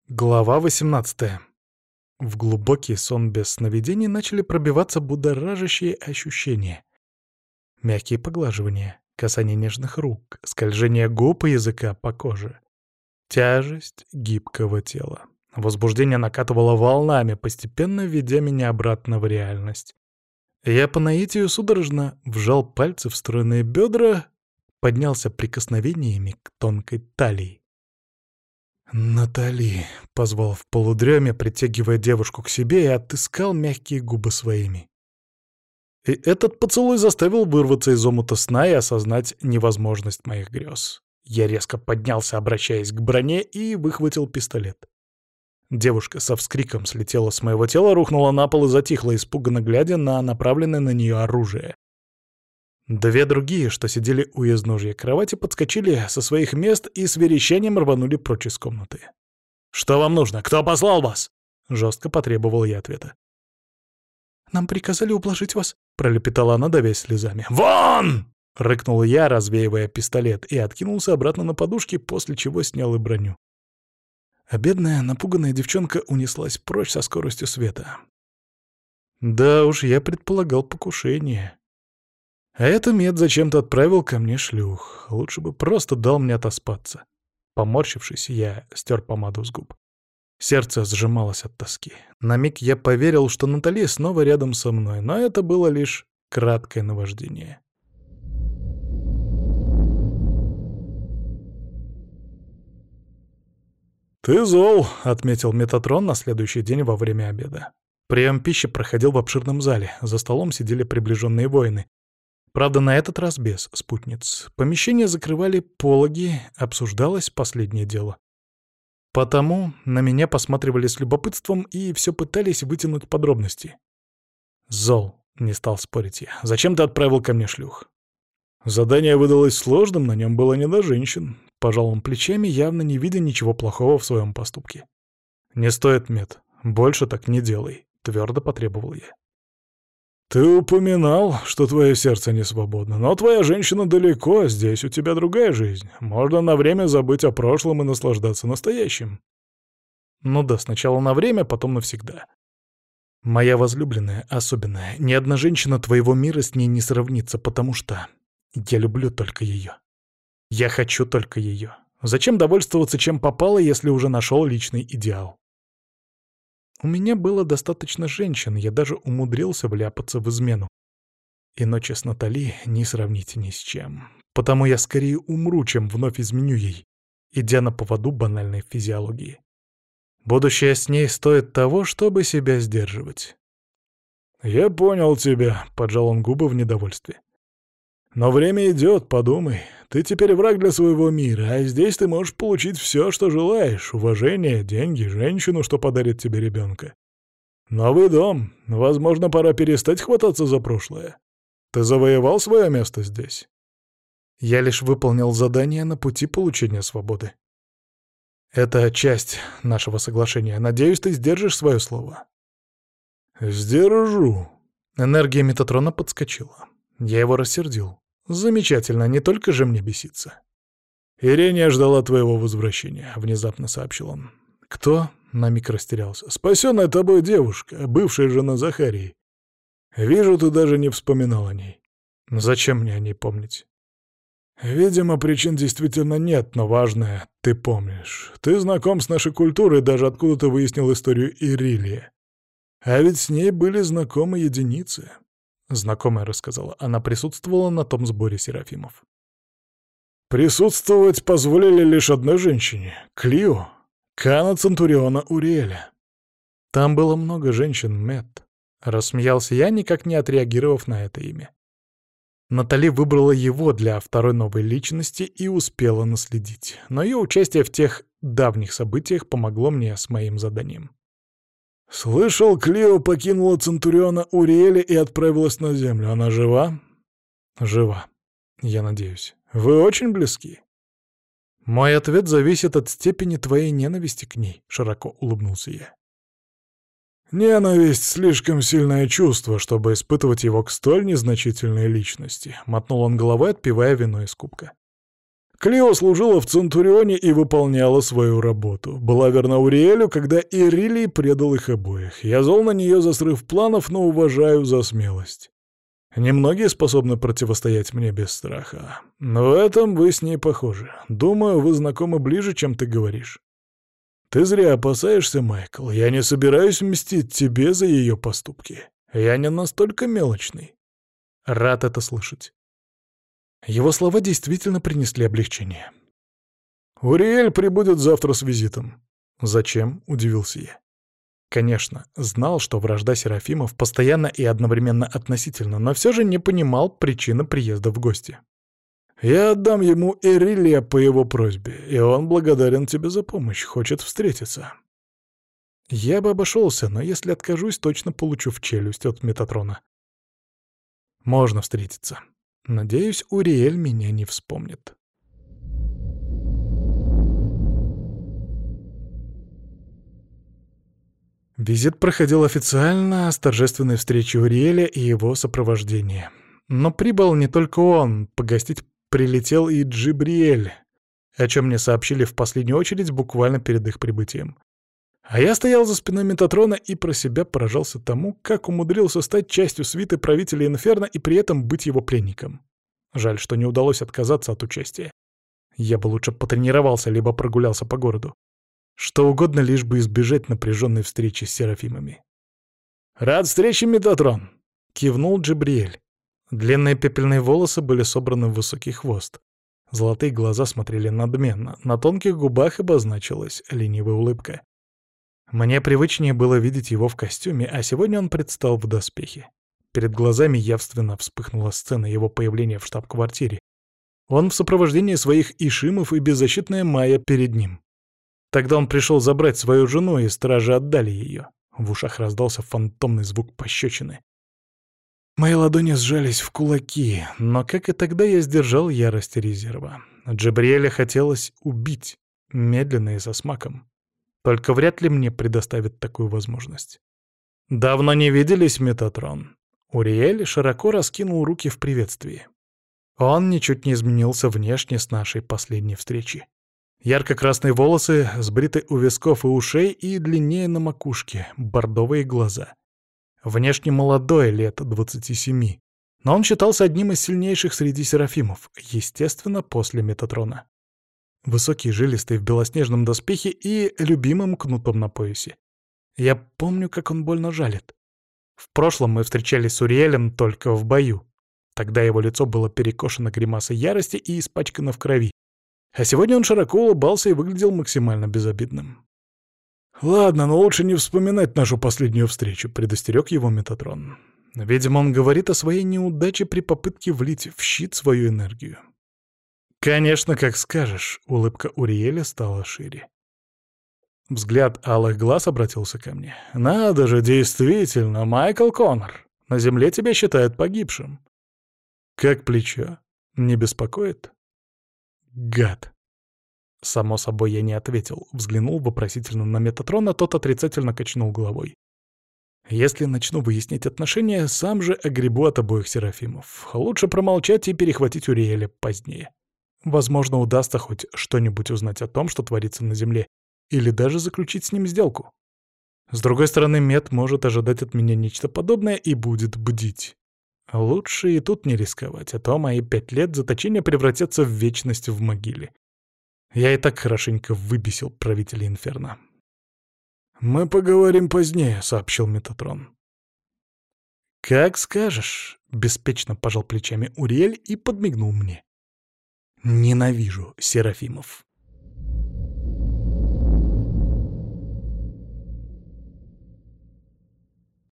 Глава 18. В глубокий сон без сновидений начали пробиваться будоражащие ощущения. Мягкие поглаживания, касание нежных рук, скольжение губ и языка по коже. Тяжесть гибкого тела. Возбуждение накатывало волнами, постепенно введя меня обратно в реальность. Я по наитию судорожно вжал пальцы в стройные бедра, поднялся прикосновениями к тонкой талии. «Натали!» — позвал в полудреме, притягивая девушку к себе, и отыскал мягкие губы своими. И этот поцелуй заставил вырваться из омута сна и осознать невозможность моих грез. Я резко поднялся, обращаясь к броне, и выхватил пистолет. Девушка со вскриком слетела с моего тела, рухнула на пол и затихла, испуганно глядя на направленное на нее оружие. Две другие, что сидели у изножья кровати, подскочили со своих мест и с верещанием рванули прочь из комнаты. «Что вам нужно? Кто послал вас?» — жестко потребовал я ответа. «Нам приказали ублажить вас», — пролепетала она, давясь слезами. «Вон!» — рыкнул я, развеивая пистолет, и откинулся обратно на подушки, после чего снял и броню. А бедная, напуганная девчонка унеслась прочь со скоростью света. Да уж, я предполагал покушение. А это мед зачем-то отправил ко мне шлюх. Лучше бы просто дал мне отоспаться. Поморщившись, я стер помаду с губ. Сердце сжималось от тоски. На миг я поверил, что Натали снова рядом со мной, но это было лишь краткое наваждение. «Ты зол», — отметил Метатрон на следующий день во время обеда. Прием пищи проходил в обширном зале. За столом сидели приближенные воины. Правда, на этот раз без спутниц. Помещение закрывали пологи, обсуждалось последнее дело. Потому на меня посматривали с любопытством и все пытались вытянуть подробности. «Зол», — не стал спорить я, — «зачем ты отправил ко мне шлюх?» Задание выдалось сложным, на нем было не до женщин. Пожал он плечами, явно не видя ничего плохого в своем поступке. «Не стоит, Мет, больше так не делай», — твердо потребовал я. «Ты упоминал, что твое сердце не свободно, но твоя женщина далеко, здесь у тебя другая жизнь. Можно на время забыть о прошлом и наслаждаться настоящим». Ну да, сначала на время, потом навсегда. Моя возлюбленная, особенная, ни одна женщина твоего мира с ней не сравнится, потому что я люблю только ее. Я хочу только ее. Зачем довольствоваться чем попало, если уже нашел личный идеал? У меня было достаточно женщин, я даже умудрился вляпаться в измену. И ночи с Натали не сравнить ни с чем. Потому я скорее умру, чем вновь изменю ей, идя на поводу банальной физиологии. Будущее с ней стоит того, чтобы себя сдерживать. «Я понял тебя», — поджал он губы в недовольстве. «Но время идет, подумай. Ты теперь враг для своего мира, а здесь ты можешь получить все, что желаешь. Уважение, деньги, женщину, что подарит тебе ребенка. Новый дом. Возможно, пора перестать хвататься за прошлое. Ты завоевал свое место здесь?» Я лишь выполнил задание на пути получения свободы. Это часть нашего соглашения. Надеюсь, ты сдержишь свое слово. «Сдержу». Энергия Метатрона подскочила. Я его рассердил. «Замечательно, не только же мне беситься». «Ирения ждала твоего возвращения», — внезапно сообщил он. «Кто?» — на миг растерялся. «Спасенная тобой девушка, бывшая жена Захарии. Вижу, ты даже не вспоминал о ней. Зачем мне о ней помнить?» «Видимо, причин действительно нет, но важное — ты помнишь. Ты знаком с нашей культурой, даже откуда-то выяснил историю Ирилия. А ведь с ней были знакомы единицы». Знакомая рассказала, она присутствовала на том сборе серафимов. Присутствовать позволили лишь одной женщине — Клио, Кана Центуриона Уриэля. Там было много женщин, Мэтт. Рассмеялся я, никак не отреагировав на это имя. Натали выбрала его для второй новой личности и успела наследить. Но ее участие в тех давних событиях помогло мне с моим заданием. «Слышал, Клио покинула Центуриона Уриэля и отправилась на землю. Она жива?» «Жива, я надеюсь. Вы очень близки?» «Мой ответ зависит от степени твоей ненависти к ней», — широко улыбнулся я. «Ненависть — слишком сильное чувство, чтобы испытывать его к столь незначительной личности», — мотнул он головой, отпивая вино из кубка. Клио служила в Центурионе и выполняла свою работу. Была верна Уриэлю, когда Ирилий предал их обоих. Я зол на нее за срыв планов, но уважаю за смелость. Немногие способны противостоять мне без страха. Но в этом вы с ней похожи. Думаю, вы знакомы ближе, чем ты говоришь. Ты зря опасаешься, Майкл. Я не собираюсь мстить тебе за ее поступки. Я не настолько мелочный. Рад это слышать. Его слова действительно принесли облегчение. «Уриэль прибудет завтра с визитом». «Зачем?» — удивился я. Конечно, знал, что вражда Серафимов постоянно и одновременно относительно, но все же не понимал причины приезда в гости. «Я отдам ему Ирилия по его просьбе, и он благодарен тебе за помощь, хочет встретиться». Я бы обошелся, но если откажусь, точно получу в челюсть от Метатрона. Можно встретиться. Надеюсь, Уриэль меня не вспомнит. Визит проходил официально, с торжественной встречи Уриэля и его сопровождения. Но прибыл не только он, погостить прилетел и Джибриэль, о чем мне сообщили в последнюю очередь буквально перед их прибытием. А я стоял за спиной Метатрона и про себя поражался тому, как умудрился стать частью свиты правителя Инферно и при этом быть его пленником. Жаль, что не удалось отказаться от участия. Я бы лучше потренировался, либо прогулялся по городу. Что угодно, лишь бы избежать напряженной встречи с Серафимами. «Рад встрече, Метатрон!» — кивнул Джибриэль. Длинные пепельные волосы были собраны в высокий хвост. Золотые глаза смотрели надменно, на тонких губах обозначилась ленивая улыбка. Мне привычнее было видеть его в костюме, а сегодня он предстал в доспехе. Перед глазами явственно вспыхнула сцена его появления в штаб-квартире. Он в сопровождении своих ишимов и беззащитная Майя перед ним. Тогда он пришел забрать свою жену, и стражи отдали ее. В ушах раздался фантомный звук пощечины. Мои ладони сжались в кулаки, но, как и тогда, я сдержал ярость резерва. Джабриэля хотелось убить, медленно и со смаком. Только вряд ли мне предоставят такую возможность. «Давно не виделись, Метатрон». Уриэль широко раскинул руки в приветствии. Он ничуть не изменился внешне с нашей последней встречи. Ярко-красные волосы, сбриты у висков и ушей и длиннее на макушке, бордовые глаза. Внешне молодой, лет 27, но он считался одним из сильнейших среди серафимов, естественно, после Метатрона. Высокий, жилистый, в белоснежном доспехе и любимым кнутом на поясе. Я помню, как он больно жалит. В прошлом мы встречались с Уриэлем только в бою. Тогда его лицо было перекошено гримасой ярости и испачкано в крови. А сегодня он широко улыбался и выглядел максимально безобидным. «Ладно, но лучше не вспоминать нашу последнюю встречу», — предостерег его Метатрон. Видимо, он говорит о своей неудаче при попытке влить в щит свою энергию. «Конечно, как скажешь», — улыбка Уриэля стала шире. Взгляд алых глаз обратился ко мне. «Надо же, действительно, Майкл Коннор. На земле тебя считают погибшим». «Как плечо? Не беспокоит?» «Гад!» Само собой, я не ответил. Взглянул вопросительно на Метатрона, тот отрицательно качнул головой. «Если начну выяснять отношения, сам же огребу от обоих серафимов. Лучше промолчать и перехватить Уриэля позднее. Возможно, удастся хоть что-нибудь узнать о том, что творится на земле, или даже заключить с ним сделку. С другой стороны, Мет может ожидать от меня нечто подобное и будет бдить. Лучше и тут не рисковать, а то мои 5 лет заточения превратятся в вечность в могиле. Я и так хорошенько выбесил правителя Инферно». «Мы поговорим позднее», — сообщил Метатрон. «Как скажешь», — беспечно пожал плечами Уриэль и подмигнул мне. «Ненавижу серафимов».